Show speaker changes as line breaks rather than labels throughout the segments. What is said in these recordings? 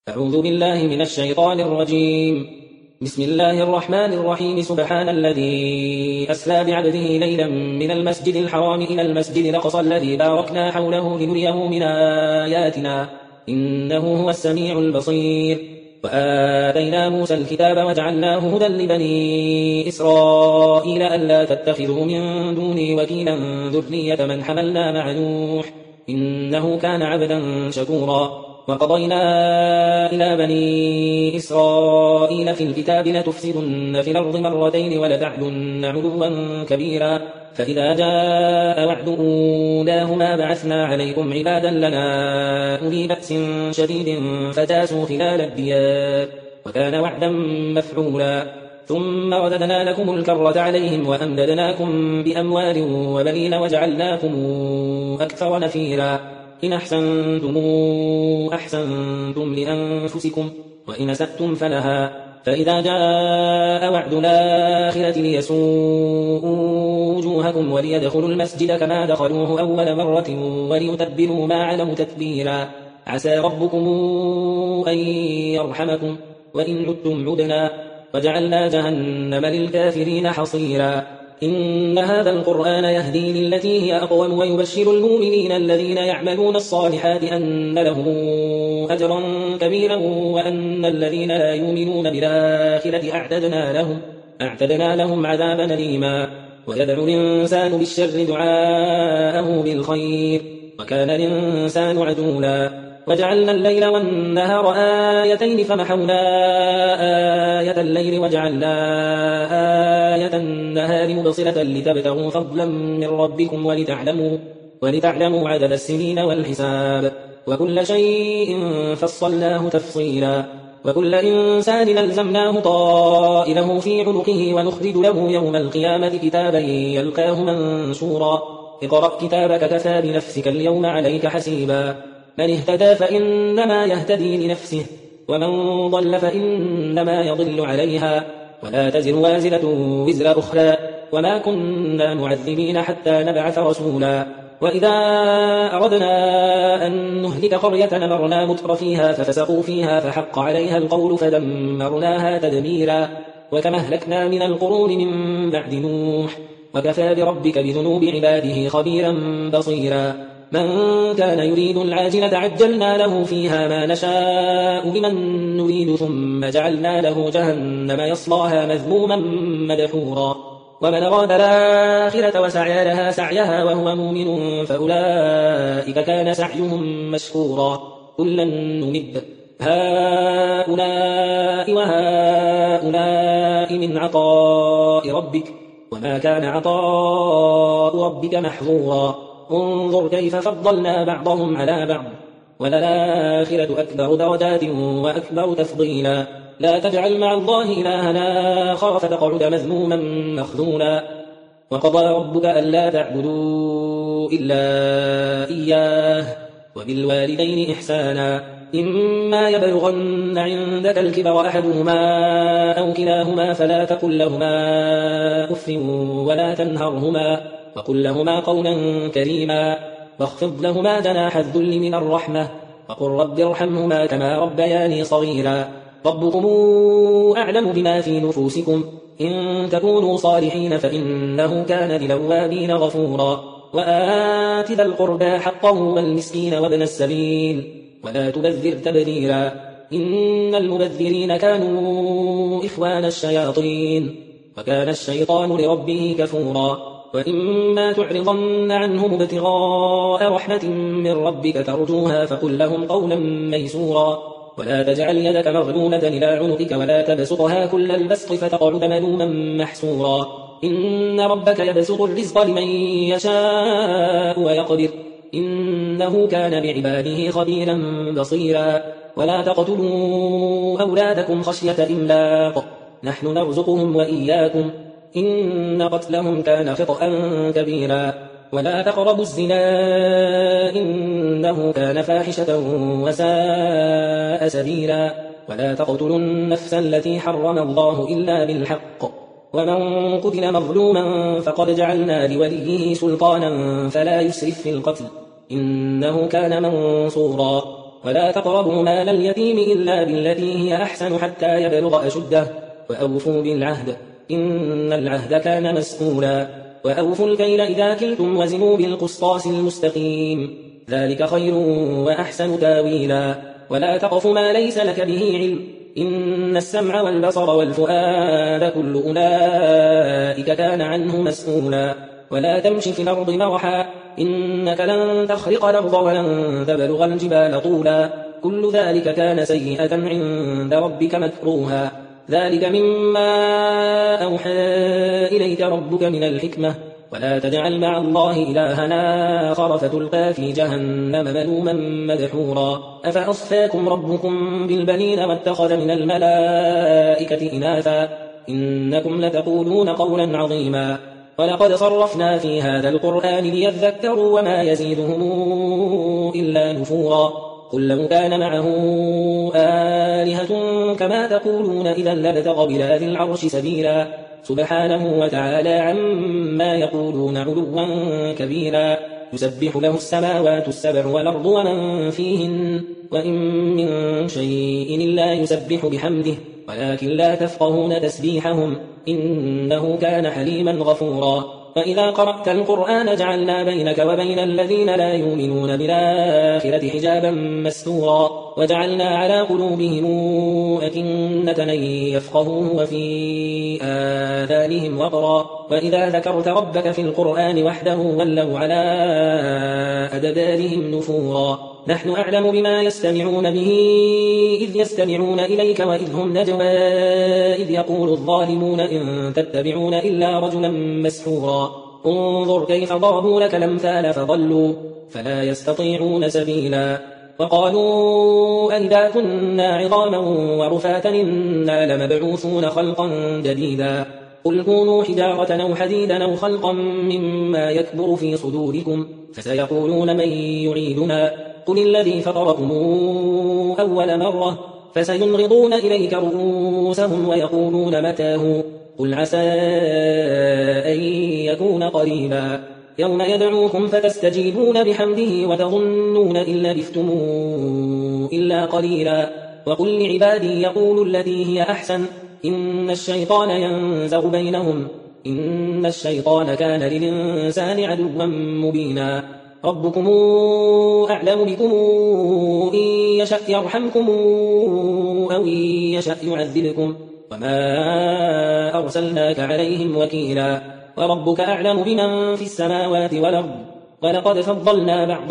أعوذ بالله من الشيطان الرجيم. بسم الله الرحمن الرحيم. سبحان الذي أسرى بعبده ليلا من المسجد الحرام إلى المسجد الأقصى الذي باركنا حوله لنريه من آياتنا إنه هو السميع البصير. وآتينا موسى الكتاب وجعلناه هدى لبني إسرائيل ألا تتخذوا من دوني وكيلا ذرية من حملنا مع نوح إنه كان عبدا شكورا. وقضينا إلى بني إسرائيل في الكتاب لتفسدن في الأرض مرتين ولتعلن علوا كبيرا فإذا جاء وعد أولاهما بعثنا عليكم عبادا لنا أولي بأس شديد فجاسوا خلال الديار وكان وعدا مفعولا. ثم رددنا لكم الكرة عليهم وأمددناكم بأموال وبنين وجعلناكم أكثر نفيرا. إن أحسنتم لأنفسكم وإن أسأتم فلها. فإذا جاء وعد الآخرة ليسوءوا وجوهكم وليدخلوا المسجد كما دخلوه أول مرة وليتبروا ما علوا تتبيرا. عسى ربكم أن يرحمكم وإن عدتم عدنا وجعلنا جهنم للكافرين حصيرا. إن هذا القرآن يهدي للتي هي أقوم ويبشر المؤمنين الذين يعملون الصالحات أن لهم أجرا كبيرا وأن الذين لا يؤمنون بالآخرة أعتدنا لهم عذابا أليما. ويدعو الإنسان بالشر دعاءه بالخير وكان الإنسان عجولا. وجعلنا الليل والنهار آيتين فمحونا آية الليل وجعلنا آية النهار مبصرة لتبتغوا فضلا من ربكم ولتعلموا عدد السنين والحساب وكل شيء فصلناه تفصيلا. وكل إنسان ألزمناه طائره في عنقه ونخرج له يوم القيامة كتابا يلقاه منشورا. اقرأ كتابك كفى بنفسك اليوم عليك حسيبا. من اهتدى فإنما يهتدي لنفسه ومن ضل فإنما يضل عليها ولا تزر وازرة وزر أخرى وما كنا معذبين حتى نبعث رسولا. وإذا أردنا أن نهلك قرية أمرنا متر فيها ففسقوا فيها فحق عليها القول فدمرناها تدميرا. وكما أهلكنا من القرون من بعد نوح وكفى بربك بذنوب عباده خبيرا بصيرا. من كان يريد العاجلة عجلنا له فيها ما نشاء لمن نريد ثم جعلنا له جهنم يصلاها مذموما مدحورا. ومن أراد الآخرة وسعى لها سعيها وهو مؤمن فأولئك كان سعيهم مشكورا. كلا نمد هؤلاء وهؤلاء من عطاء ربك وما كان عطاء ربك محظورا. انظر كيف فضلنا بعضهم على بعض وللآخرة أكبر درجات وأكبر تفضيلا. لا تجعل مع الله إلهنا آخر فتقعد مذموما مخذولا. وقضى ربك ألا تعبدوا إلا إياه وبالوالدين إحسانا. إما يبلغن عندك الكبر أحدهما أو كلاهما فلا تقل لهما أف ولا تنهرهما وقل لهما قولا كريما واخفض لهما جناح الذل من الرحمة وقل رب ارحمهما كما ربياني صغيرا. ربكم أعلم بما في نفوسكم إن تكونوا صالحين فإنه كان للأوابين غفورا. وآت ذا القربى حقه والمسكين وابن السبيل ولا تبذر تبذيرا. إن المبذرين كانوا إخوان الشياطين وكان الشيطان لربه كفورا. وإما تعرضن عنهم ابتغاء رحمة من ربك ترجوها فقل لهم قولا ميسورا. ولا تجعل يدك مغلولة إلى عنقك ولا تبسطها كل البسط فتقعد ملوما محسورا. إن ربك يبسط الرزق لمن يشاء ويقدر إنه كان بعباده خبيرا بصيرا. ولا تقتلوا أولادكم خشية إملاق نحن نرزقهم وإياكم إن قتلهم كان خطأ كبيرا. ولا تقربوا الزنا إنه كان فاحشة وساء سبيلا. ولا تقتلوا النفس التي حرم الله إلا بالحق ومن قتل مظلوما فقد جعلنا لوليه سلطانا فلا يسرف في القتل إنه كان منصورا. ولا تقربوا مال اليتيم إلا بالتي هي أحسن حتى يبلغ أشده وأوفوا بالعهد إن العهد كان مسؤولا وأوفوا الكيل إذا كلتم وزنوا بالقسطاس المستقيم ذلك خير وأحسن تاويلا ولا تقف ما ليس لك به علم إن السمع والبصر والفؤاد كل أولئك كان عنه مسؤولا ولا تمش في الأرض مرحا إنك لن تخرق الأرض ولن تبلغ الجبال طولا كل ذلك كان سيئة عند ربك مكروها ذلك مما أوحى إليك ربك من الحكمة ولا تجعل مع الله إلها آخر فتلقى في جهنم ملوما مدحورا أفأصفاكم ربكم بالبنين واتخذ من الملائكة إناثا إنكم لتقولون قولا عظيما ولقد صرفنا في هذا القرآن ليذكروا وما يزيدهم إلا نفورا قل لو كان معه آلهة كما تقولون إذا لابتغوا إلى ذي العرش سبيلا سبحانه وتعالى عما يقولون علوا كبيرا يسبح له السماوات السبع والأرض ومن فيهن وإن من شيء إلا يسبح بحمده ولكن لا تفقهون تسبيحهم إنه كان حليما غفورا وإذا قرأت القرآن جعلنا بينك وبين الذين لا يؤمنون بالآخرة حجابا مستورا وجعلنا على قلوبهم أكنة أن يفقهوه وفي آذانهم وقرا وإذا ذكرت ربك في القرآن وحده ولوا على أدبارهم نفورا نحن أعلم بما يستمعون به إذ يستمعون إليك وإذ هم نجوى إذ يقول الظالمون إن تتبعون إلا رجلا مسحورا انظر كيف ضربوا لك الأمثال فضلوا فلا يستطيعون سبيلا وقالوا أئذا كنا عظاما ورفاتا إنا لمبعوثون خلقا جديدا قل كونوا حجارة أو حديدا أو خلقا مما يكبر في صدوركم فسيقولون من يعيدنا قل الذي فطركم أول مرة فسينغضون إليك رؤوسهم ويقولون متاه قل عسى أن يكون قريبا يوم يدعوكم فتستجيبون بحمده وتظنون إن لبثتم إلا قليلا وقل لعبادي يقولوا التي هي أحسن إن الشيطان ينزغ بينهم إن الشيطان كان للإنسان عدوا مبينا ربكم أعلم بكم إن يشأ يرحمكم أو إن يشأ يعذبكم وما أرسلناك عليهم وكيلا وربك أعلم بمن في السماوات والأرض ولقد فضلنا بعض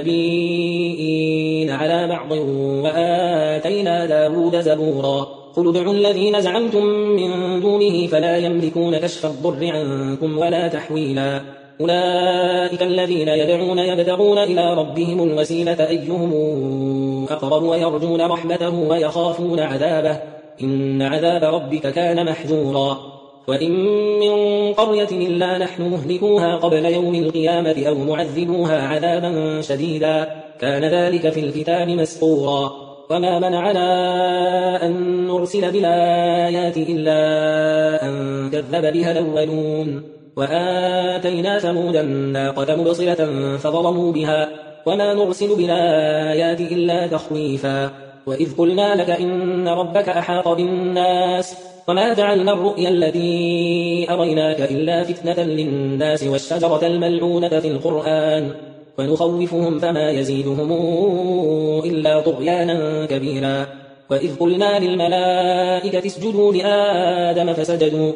النبيين على بعض وآتينا داود زبورا قل ادعوا الذين زعمتم من دونه فلا يملكون كشف الضر عنكم ولا تحويلا أولئك الذين يدعون يبتغون إلى ربهم الوسيلة أيهم أقرب ويرجون رحمته ويخافون عذابه إن عذاب ربك كان محذورا وإن من قرية إلا نحن مهلكوها قبل يوم القيامة أو معذبوها عذابا شديدا كان ذلك في الكتاب مسطورا وما منعنا أن نرسل بالآيات إلا أن كذب بها الأولون وآتينا ثمود الناقة مبصرة فظلموا بها وما نرسل بالآيات إلا تخويفا وإذ قلنا لك إن ربك أحاط بالناس وما جعلنا الرؤيا التي أريناك إلا فتنة للناس والشجرة الملعونة في القرآن ونخوفهم فما يزيدهم إلا طغيانا كبيرا وإذ قلنا للملائكة اسجدوا لآدم فسجدوا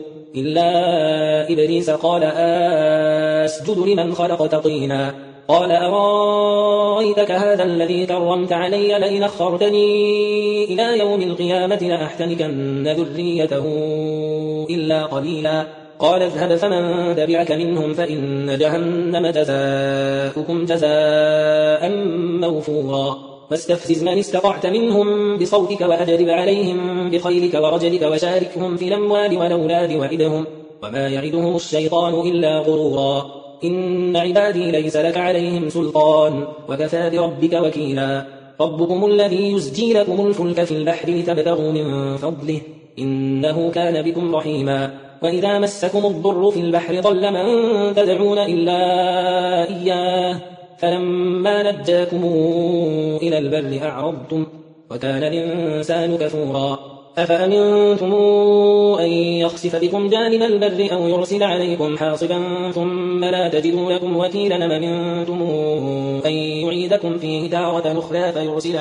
إلا إبليس قال أسجد لمن خلقت طينا قال أرأيتك هذا الذي كرمت علي لئن أخرتني إلى يوم القيامة لأحتنكن ذريته إلا قليلا قال اذهب فمن تبعك منهم فإن جهنم جزاؤكم جزاء موفورا واستفزز من استطعت منهم بصوتك وأجلب عليهم بخيلك ورجلك وشاركهم في الأموال والأولاد وعدهم وما يعدهم الشيطان إلا غرورا إن عبادي ليس لك عليهم سلطان وكفى بربك وكيلا ربكم الذي يزجي لكم الفلك في البحر لتبتغوا من فضله إنه كان بكم رحيما وإذا مسكم الضر في البحر ضل من تدعون إلا إياه فلما نجاكم إلى البر أعرضتم وكان الإنسان كفورا أفأمنتم أن يخسف بكم جانب البر أو يرسل عليكم حاصبا ثم لا تجدوا لكم وكيلا أم أمنتم أن يعيدكم فيه تارة أخرى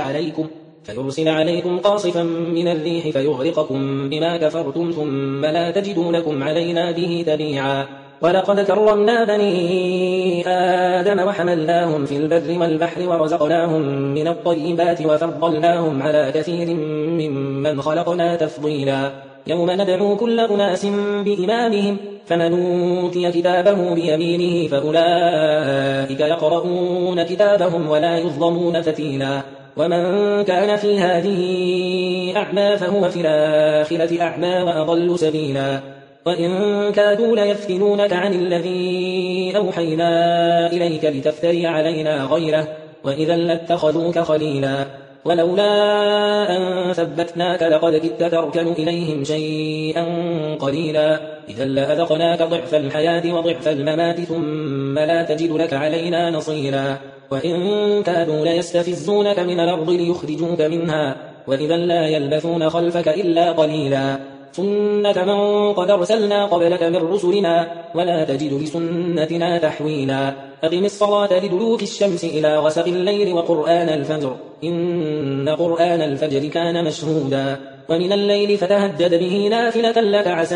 فيرسل عليكم قاصفا من الريح فيغرقكم بما كفرتم ثم لا تجدوا لكم علينا به تبيعا ولقد كرمنا بني آدم وحملناهم في البر والبحر ورزقناهم من الطيبات وفضلناهم على كثير ممن خلقنا تفضيلا يوم ندعو كل أناس بإمامهم فمن أوتي كتابه بيمينه فأولئك يقرؤون كتابهم ولا يظلمون فتيلا ومن كان في هذه أعمى فهو في الآخرة أعمى وأضل سبيلا وإن كادوا ليفتنونك عن الذي أوحينا إليك لتفتري علينا غيره وإذا لاتخذوك خليلا ولولا أن ثبتناك لقد كدت تركن إليهم شيئا قليلا إذا لأذقناك ضعف الحياة وضعف الممات ثم لا تجد لك علينا نصيرا وإن كادوا ليستفزونك من الأرض ليخرجوك منها وإذا لا يلبثون خلفك إلا قليلا سنة من قد أرسلنا قبلك من رسلنا ولا تجد لسنتنا تحويلا أقم الصلاة لدلوك الشمس إلى غسق الليل وقرآن الفجر إن قرآن الفجر كان مشهودا ومن الليل فتهجد به نافلة لك عسى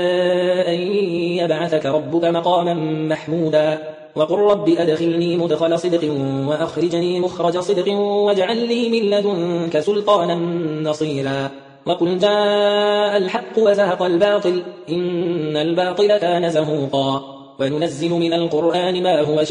أن يبعثك ربك مقاما محمودا وقل رب أدخلني مدخل صدق وأخرجني مخرج صدق واجعل لي من لدنك سلطانا نصيرا وقل جاء الحق وزهق الباطل إن الباطل كان زهوقا وننزل من القرآن ما هو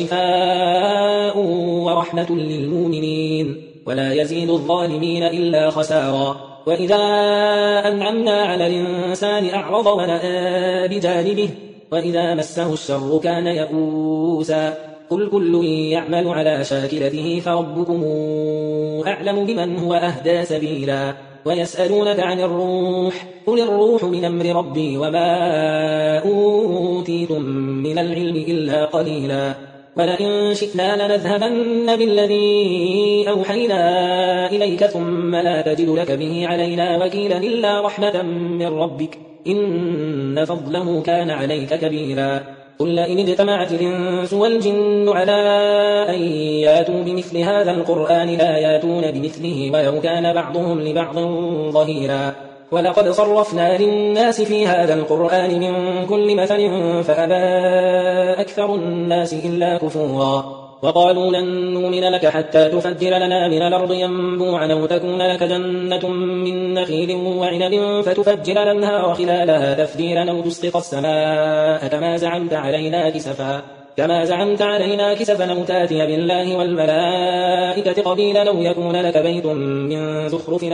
شفاء ورحمة للمؤمنين ولا يزيد الظالمين إلا خسارا وإذا أنعمنا على الإنسان أعرض ونأى بجانبه وإذا مسه الشر كان يئوسا قل كل يعمل على شاكلته فربكم أعلم بمن هو أهدى سبيلا ويسألونك عن الروح قل الروح من أمر ربي وما أوتيتم من العلم إلا قليلا ولئن شئنا لنذهبن بالذي أوحينا إليك ثم لا تجد لك به علينا وكيلا إلا رحمة من ربك إن فضله كان عليك كبيرا قل لئن اجتمعت الإنس والجن على أن ياتوا بمثل هذا القرآن لا ياتون بمثله ولو كان بعضهم لبعض ظهيرا ولقد صرفنا للناس في هذا القرآن من كل مثل فأبى أكثر الناس إلا كفورا وقالوا لن نؤمن لك حتى تفجر لنا من الأرض ينبوعا أو تكون لك جنة من نخيل وعنب فتفجر الأنهار خلالها تفجيرا أو تسقط السماء كما زعمت علينا كسفا أو تأتي بالله والملائكة قبيلا أو يكون لك بيت من زخرف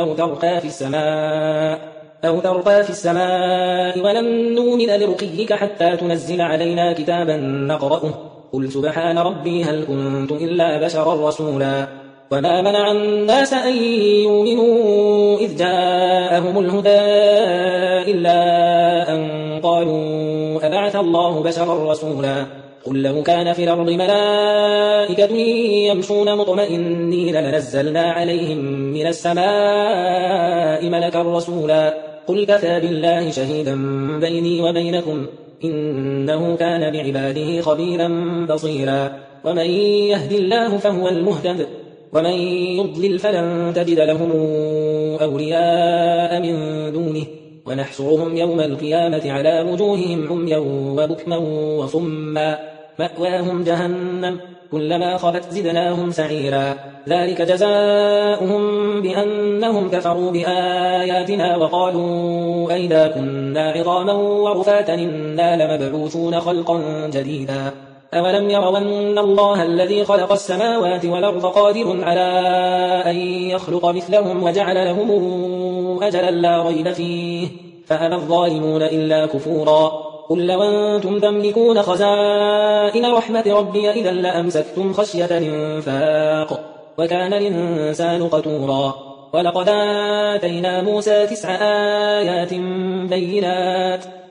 أو ترقى في السماء ولن نؤمن لرقيك حتى تنزل علينا كتابا نقرأه قل سبحان ربي هل كنت إلا بشرا رسولا وما منع الناس أن يؤمنوا إذ جاءهم الهدى إلا أن قالوا أبعث الله بشرا رسولا قل لو كان في الأرض ملائكة يمشون مطمئنين لنزلنا عليهم من السماء ملكا رسولا قل كفى بالله شهيدا بيني وبينكم إنه كان بعباده خبيرا بصيرا ومن يهد الله فهو المهتد ومن يضلل فلن تجد لهم أولياء من دونه ونحشرهم يوم القيامة على وجوههم عميا وبكما وصما مأواهم جهنم كلما خلت زدناهم سعيرا ذلك جزاؤهم بأنهم كفروا بآياتنا وقالوا أئذا كنا عظاما ورفاتا إنا لمبعوثون خلقا جديدا أولم يروا أن الله الذي خلق السماوات والأرض قادر على أن يخلق مثلهم وجعل لهم أجلا لا ريب فيه فأبى الظالمون إلا كفورا قل لو أنتم تملكون خزائن رحمة ربي إذا لأمسكتم خشية الإنفاق وكان الإنسان قتورا ولقد آتينا موسى 9 آيات بينات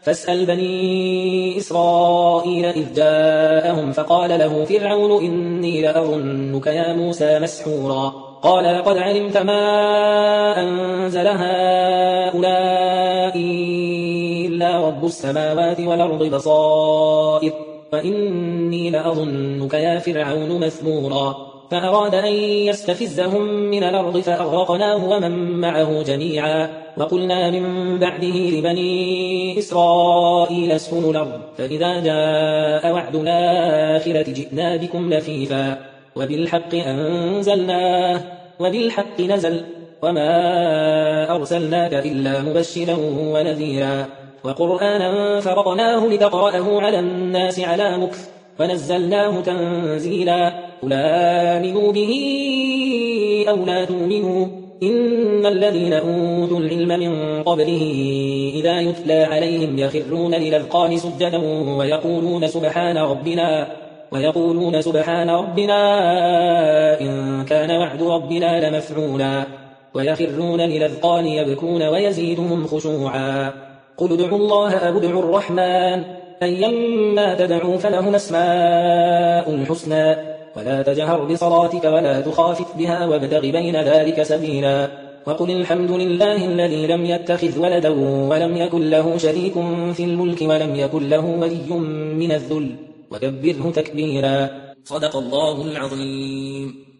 فاسأل بني إسرائيل إذ جاءهم فقال له فرعون إني لأظنك يا موسى مسحورا قال لقد علمت ما أنزل هؤلاء إلا رب السماوات والأرض بصائر وإني لأظنك يا فرعون مثبورا فأراد أن يستفزهم من الأرض فأغرقناه ومن معه جميعا وقلنا من بعده لبني إسرائيل اسكنوا الأرض فإذا جاء وعد الآخرة جئنا بكم لفيفا وبالحق أنزلناه وبالحق نزل وما أرسلناك إلا مبشرا ونذيرا وقرآنا فرقناه لتقرأه على الناس على مكث ونزلناه تنزيلا قل آمنوا به أو لا تؤمنوا إن الذين أوتوا العلم من قبله إذا يتلى عليهم يخرون للأذقان سجدا ويقولون سبحان ربنا إن كان وعد ربنا لمفعولا ويخرون للأذقان يبكون ويزيدهم خشوعا قل ادعوا الله أو ادعوا الرحمن أيما تدعوا فله الأسماء الحسنى ولا تجهر بصلاتك ولا تخافت بها وابتغ بين ذلك سبيلا وقل الحمد لله الذي لم يتخذ ولدا ولم يكن له شريك في الملك ولم يكن له ولي من الذل وكبره تكبيرا صدق الله العظيم.